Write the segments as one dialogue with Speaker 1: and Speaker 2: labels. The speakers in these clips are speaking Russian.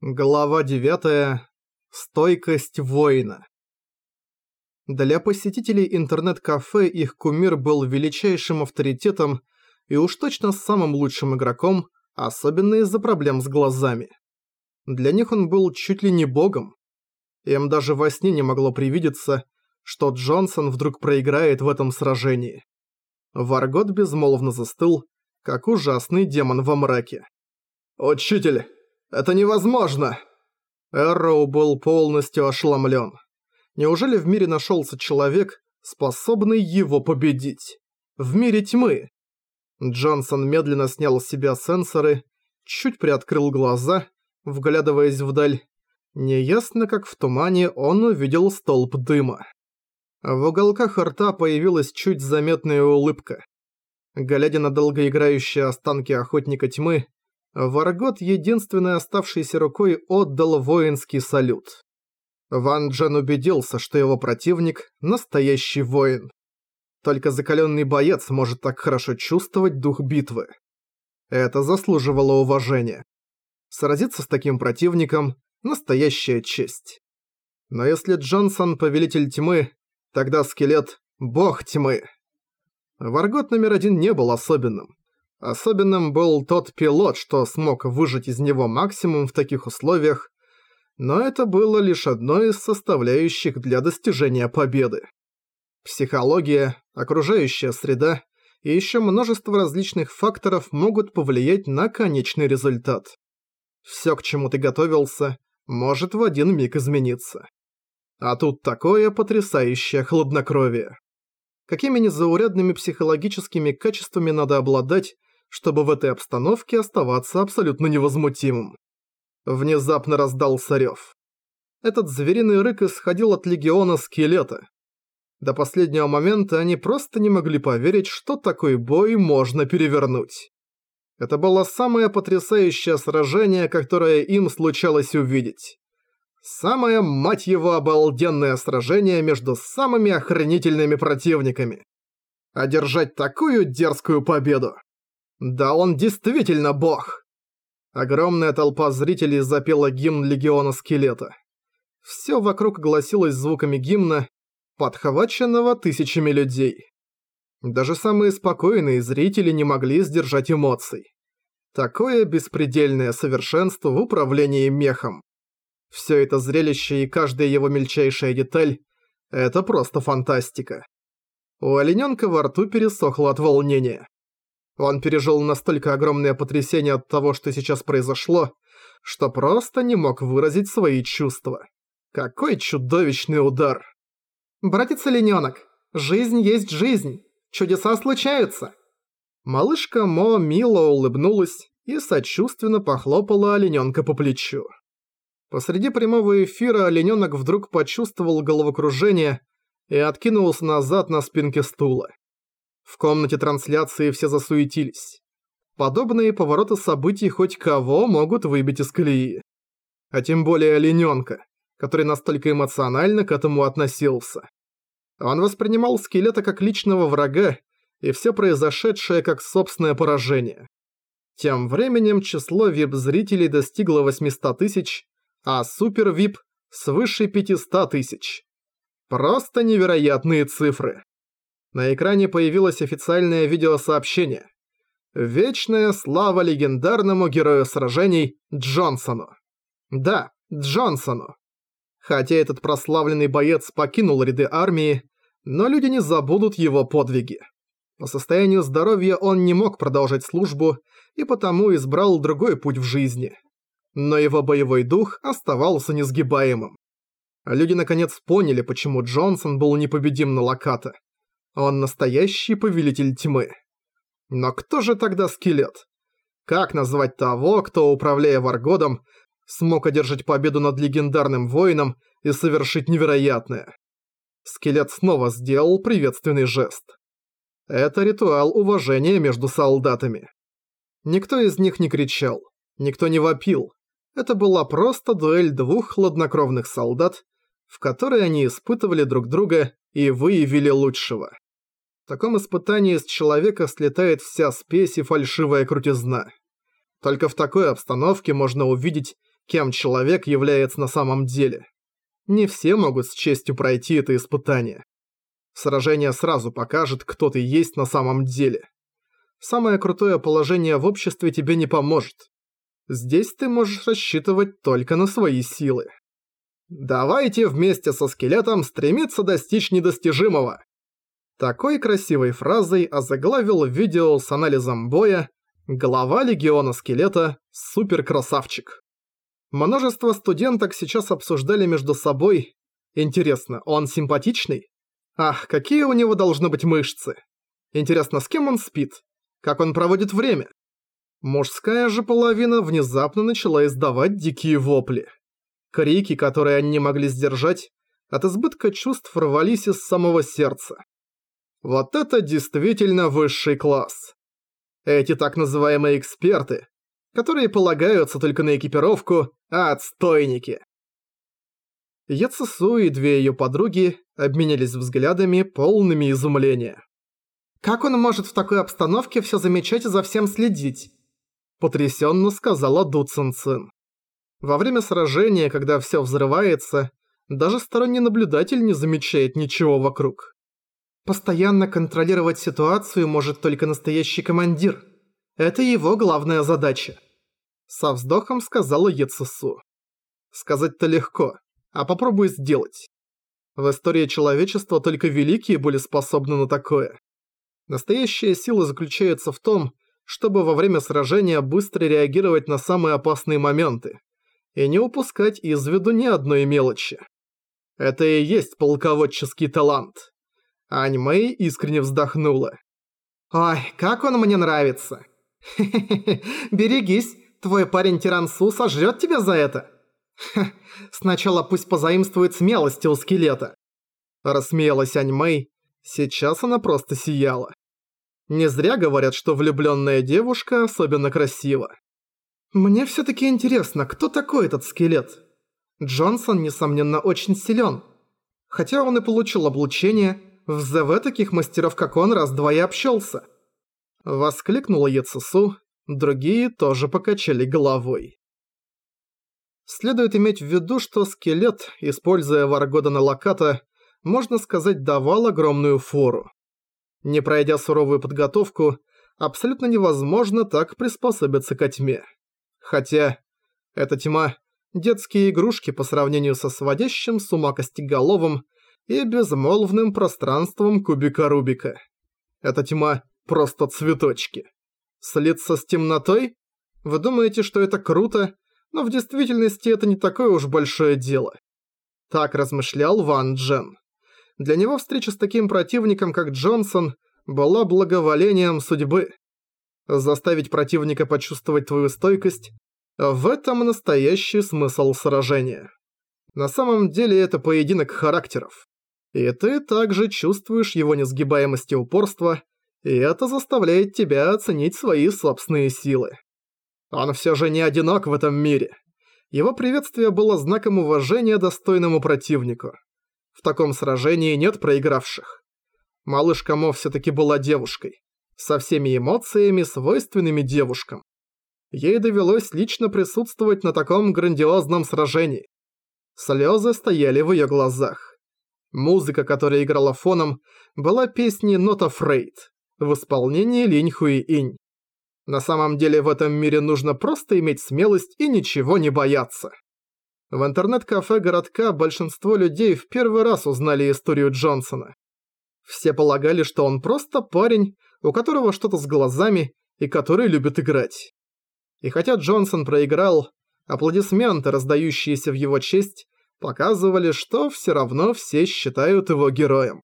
Speaker 1: Глава 9. Стойкость воина. Для посетителей интернет-кафе их кумир был величайшим авторитетом и уж точно самым лучшим игроком, особенно из-за проблем с глазами. Для них он был чуть ли не богом. Им даже во сне не могло привидеться, что Джонсон вдруг проиграет в этом сражении. Варгот безмолвно застыл, как ужасный демон во мраке. «Учитель! Это невозможно!» Эрроу был полностью ошеломлен. Неужели в мире нашелся человек, способный его победить? В мире тьмы? Джонсон медленно снял с себя сенсоры, чуть приоткрыл глаза, вглядываясь вдаль. Неясно, как в тумане он увидел столб дыма. В уголках рта появилась чуть заметная улыбка. Глядя на долгоиграющие останки Охотника Тьмы, Варгот единственной оставшейся рукой отдал воинский салют. Ван Джен убедился, что его противник – настоящий воин. Только закаленный боец может так хорошо чувствовать дух битвы. Это заслуживало уважения. Сразиться с таким противником – настоящая честь. Но если Джонсон – повелитель тьмы, тогда скелет – бог тьмы. Варгот номер 1 не был особенным. Особенным был тот пилот, что смог выжать из него максимум в таких условиях, но это было лишь одной из составляющих для достижения победы. Психология, окружающая среда и еще множество различных факторов могут повлиять на конечный результат. Все, к чему ты готовился, может в один миг измениться. А тут такое потрясающее хладнокровие. Какими незаурядными психологическими качествами надо обладать, чтобы в этой обстановке оставаться абсолютно невозмутимым. Внезапно раздался рёв. Этот звериный рык исходил от легиона скелета. До последнего момента они просто не могли поверить, что такой бой можно перевернуть. Это было самое потрясающее сражение, которое им случалось увидеть. Самое, мать его, обалденное сражение между самыми охренительными противниками. Одержать такую дерзкую победу! Да он действительно бог! Огромная толпа зрителей запела гимн Легиона Скелета. Все вокруг гласилось звуками гимна, подхваченного тысячами людей. Даже самые спокойные зрители не могли сдержать эмоций. Такое беспредельное совершенство в управлении мехом. Все это зрелище и каждая его мельчайшая деталь – это просто фантастика. У олененка во рту пересохло от волнения. Он пережил настолько огромное потрясение от того, что сейчас произошло, что просто не мог выразить свои чувства. Какой чудовищный удар! «Братец-олененок, жизнь есть жизнь, чудеса случаются!» Малышка Мо мило улыбнулась и сочувственно похлопала олененка по плечу. Посреди прямого эфира олененок вдруг почувствовал головокружение и откинулся назад на спинке стула. В комнате трансляции все засуетились. Подобные повороты событий хоть кого могут выбить из колеи. А тем более олененка, который настолько эмоционально к этому относился. Он воспринимал скелета как личного врага и все произошедшее как собственное поражение. Тем временем число VIP-зрителей достигло 800 тысяч, а Супер-VIP свыше 500 тысяч. Просто невероятные цифры. На экране появилось официальное видеосообщение. Вечная слава легендарному герою сражений Джонсону. Да, Джонсону. Хотя этот прославленный боец покинул ряды армии, но люди не забудут его подвиги. По состоянию здоровья он не мог продолжать службу и потому избрал другой путь в жизни. Но его боевой дух оставался несгибаемым. Люди наконец поняли, почему Джонсон был непобедим на Локата. Он настоящий повелитель тьмы. Но кто же тогда скелет? Как назвать того, кто, управляя Варгодом, смог одержать победу над легендарным воином и совершить невероятное? Скелет снова сделал приветственный жест. Это ритуал уважения между солдатами. Никто из них не кричал, никто не вопил. Это была просто дуэль двух хладнокровных солдат, в которой они испытывали друг друга и выявили лучшего. В таком испытании с человека слетает вся спесь и фальшивая крутизна. Только в такой обстановке можно увидеть, кем человек является на самом деле. Не все могут с честью пройти это испытание. Сражение сразу покажет, кто ты есть на самом деле. Самое крутое положение в обществе тебе не поможет. Здесь ты можешь рассчитывать только на свои силы. Давайте вместе со скелетом стремиться достичь недостижимого. Такой красивой фразой озаглавил видео с анализом боя глава Легиона Скелета Суперкрасавчик. Множество студенток сейчас обсуждали между собой. Интересно, он симпатичный? Ах, какие у него должны быть мышцы. Интересно, с кем он спит? Как он проводит время? Мужская же половина внезапно начала издавать дикие вопли. Крики, которые они не могли сдержать, от избытка чувств рвались из самого сердца. Вот это действительно высший класс. Эти так называемые эксперты, которые полагаются только на экипировку, отстойники. Яцесу и две ее подруги обменялись взглядами, полными изумления. «Как он может в такой обстановке все замечать и за всем следить?» Потрясенно сказала Ду Цин-Цин. Во время сражения, когда все взрывается, даже сторонний наблюдатель не замечает ничего вокруг. Постоянно контролировать ситуацию может только настоящий командир. Это его главная задача. Со вздохом сказала Яцесу. Сказать-то легко, а попробуй сделать. В истории человечества только великие были способны на такое. Настоящая сила заключается в том, чтобы во время сражения быстро реагировать на самые опасные моменты и не упускать из виду ни одной мелочи. Это и есть полководческий талант. Ань Мэй искренне вздохнула. «Ой, как он мне нравится! Берегись, твой парень Тирансу сожрет тебя за это! Сначала пусть позаимствует смелости у скелета!» Рассмеялась Ань Мэй, сейчас она просто сияла. Не зря говорят, что влюбленная девушка особенно красива. Мне все-таки интересно, кто такой этот скелет? Джонсон, несомненно, очень силен. Хотя он и получил облучение, в ЗВ таких мастеров, как он, раз-два и общался. Воскликнула Яцесу, другие тоже покачали головой. Следует иметь в виду, что скелет, используя Варгодана Локата, можно сказать, давал огромную фору. Не пройдя суровую подготовку, абсолютно невозможно так приспособиться ко тьме. Хотя, эта тьма – детские игрушки по сравнению со сводящим с ума костеголовым и безмолвным пространством кубика Рубика. Эта тьма – просто цветочки. Слиться с темнотой? Вы думаете, что это круто, но в действительности это не такое уж большое дело. Так размышлял Ван Джен. Для него встреча с таким противником, как Джонсон, была благоволением судьбы. Заставить противника почувствовать твою стойкость – в этом настоящий смысл сражения. На самом деле это поединок характеров. И ты также чувствуешь его несгибаемость и упорство, и это заставляет тебя оценить свои собственные силы. Он все же не одинок в этом мире. Его приветствие было знаком уважения достойному противнику. В таком сражении нет проигравших. Малышка Мо все-таки была девушкой, со всеми эмоциями, свойственными девушкам. Ей довелось лично присутствовать на таком грандиозном сражении. Слезы стояли в ее глазах. Музыка, которая играла фоном, была песней Not Afraid в исполнении Линь Хуи Инь. На самом деле в этом мире нужно просто иметь смелость и ничего не бояться. В интернет-кафе городка большинство людей в первый раз узнали историю Джонсона. Все полагали, что он просто парень, у которого что-то с глазами и который любит играть. И хотя Джонсон проиграл, аплодисменты, раздающиеся в его честь, показывали, что все равно все считают его героем.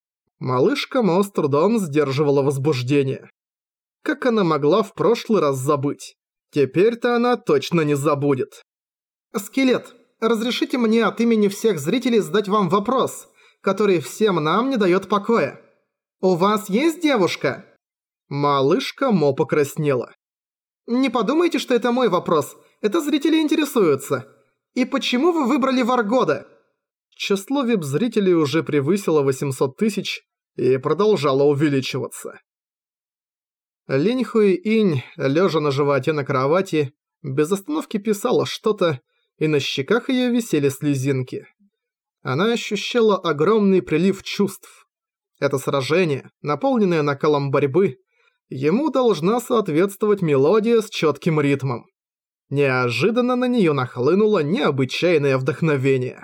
Speaker 1: Малышка Мо с трудом сдерживала возбуждение. Как она могла в прошлый раз забыть? Теперь-то она точно не забудет. «Скелет, разрешите мне от имени всех зрителей задать вам вопрос, который всем нам не дает покоя. У вас есть девушка?» Малышка Мо покраснела. «Не подумайте, что это мой вопрос. Это зрители интересуются. И почему вы выбрали Варгода?» Число вип-зрителей уже превысило 800 тысяч и продолжало увеличиваться. Линь Хуи Инь, лежа на животе на кровати, без остановки писала что-то, и на щеках ее висели слезинки. Она ощущала огромный прилив чувств. Это сражение, наполненное накалом борьбы, ему должна соответствовать мелодия с четким ритмом. Неожиданно на нее нахлынуло необычайное вдохновение.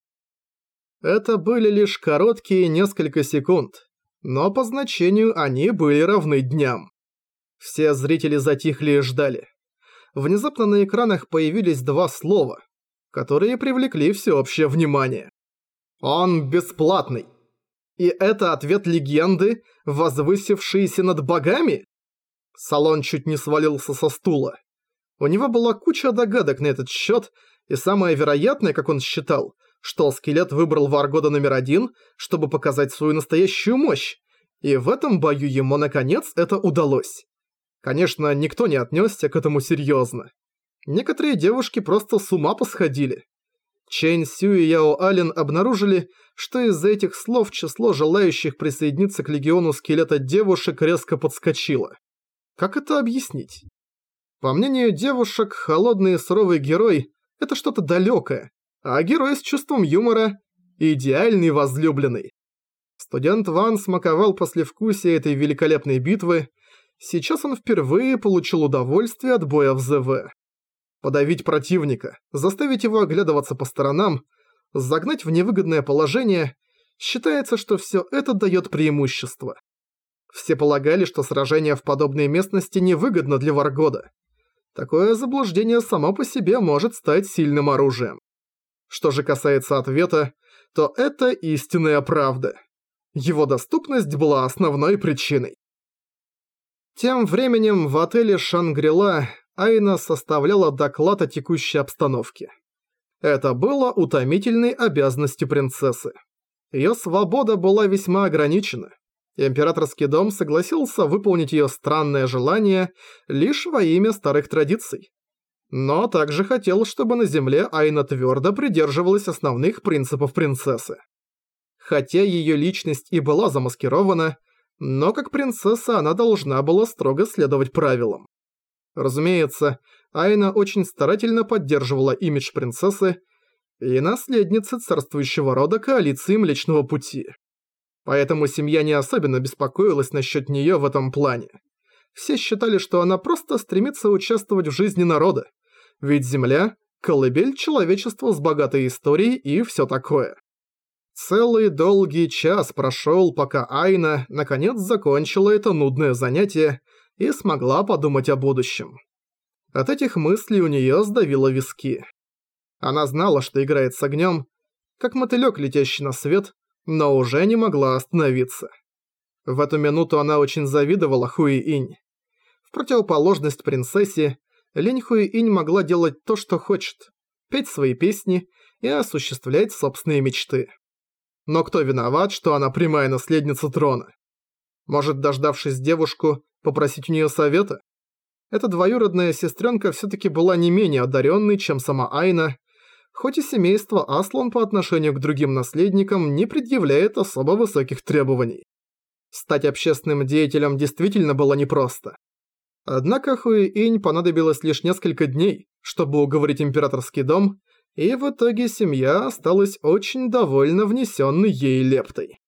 Speaker 1: Это были лишь короткие несколько секунд, но по значению они были равны дням. Все зрители затихли и ждали. Внезапно на экранах появились два слова, которые привлекли всеобщее внимание. «Он бесплатный!» И это ответ легенды, возвысившейся над богами? Салон чуть не свалился со стула. У него была куча догадок на этот счет, и самое вероятное, как он считал, что скелет выбрал Варгода номер 1, чтобы показать свою настоящую мощь, и в этом бою ему наконец это удалось. Конечно, никто не отнесся к этому серьезно. Некоторые девушки просто с ума посходили. Чэнь Сю и Яо Ален обнаружили, что из-за этих слов число желающих присоединиться к легиону скелета девушек резко подскочило. Как это объяснить? По мнению девушек, холодный и суровый герой – это что-то далекое, а герой с чувством юмора – идеальный возлюбленный. Студент Ван смаковал послевкусие этой великолепной битвы. Сейчас он впервые получил удовольствие от боя в ЗВ. Подавить противника, заставить его оглядываться по сторонам, загнать в невыгодное положение – считается, что все это дает преимущество. Все полагали, что сражение в подобной местности невыгодно для Варгода. Такое заблуждение само по себе может стать сильным оружием. Что же касается ответа, то это истинная правда. Его доступность была основной причиной. Тем временем в отеле «Шангри-Ла» Айна составляла доклад о текущей обстановке. Это было утомительной обязанностью принцессы. Ее свобода была весьма ограничена. Императорский дом согласился выполнить ее странное желание лишь во имя старых традиций. Но также хотел, чтобы на земле Айна твердо придерживалась основных принципов принцессы. Хотя ее личность и была замаскирована, но как принцесса она должна была строго следовать правилам. Разумеется, Айна очень старательно поддерживала имидж принцессы и наследницы царствующего рода коалиции Млечного Пути. Поэтому семья не особенно беспокоилась насчет нее в этом плане. Все считали, что она просто стремится участвовать в жизни народа, ведь Земля – колыбель человечества с богатой историей и все такое. Целый долгий час прошел, пока Айна наконец закончила это нудное занятие и смогла подумать о будущем. От этих мыслей у нее сдавило виски. Она знала, что играет с огнем, как мотылек, летящий на свет, но уже не могла остановиться. В эту минуту она очень завидовала Хуи-Инь. В противоположность принцессе, Линь Хуи-Инь могла делать то, что хочет, петь свои песни и осуществлять собственные мечты. Но кто виноват, что она прямая наследница трона? Может, дождавшись девушку, попросить у нее совета? Эта двоюродная сестренка все-таки была не менее одаренной, чем сама Айна, хоть и семейство Аслан по отношению к другим наследникам не предъявляет особо высоких требований. Стать общественным деятелем действительно было непросто. Однако Хуи-Инь понадобилось лишь несколько дней, чтобы уговорить императорский дом, и в итоге семья осталась очень довольна внесенной ей лептой.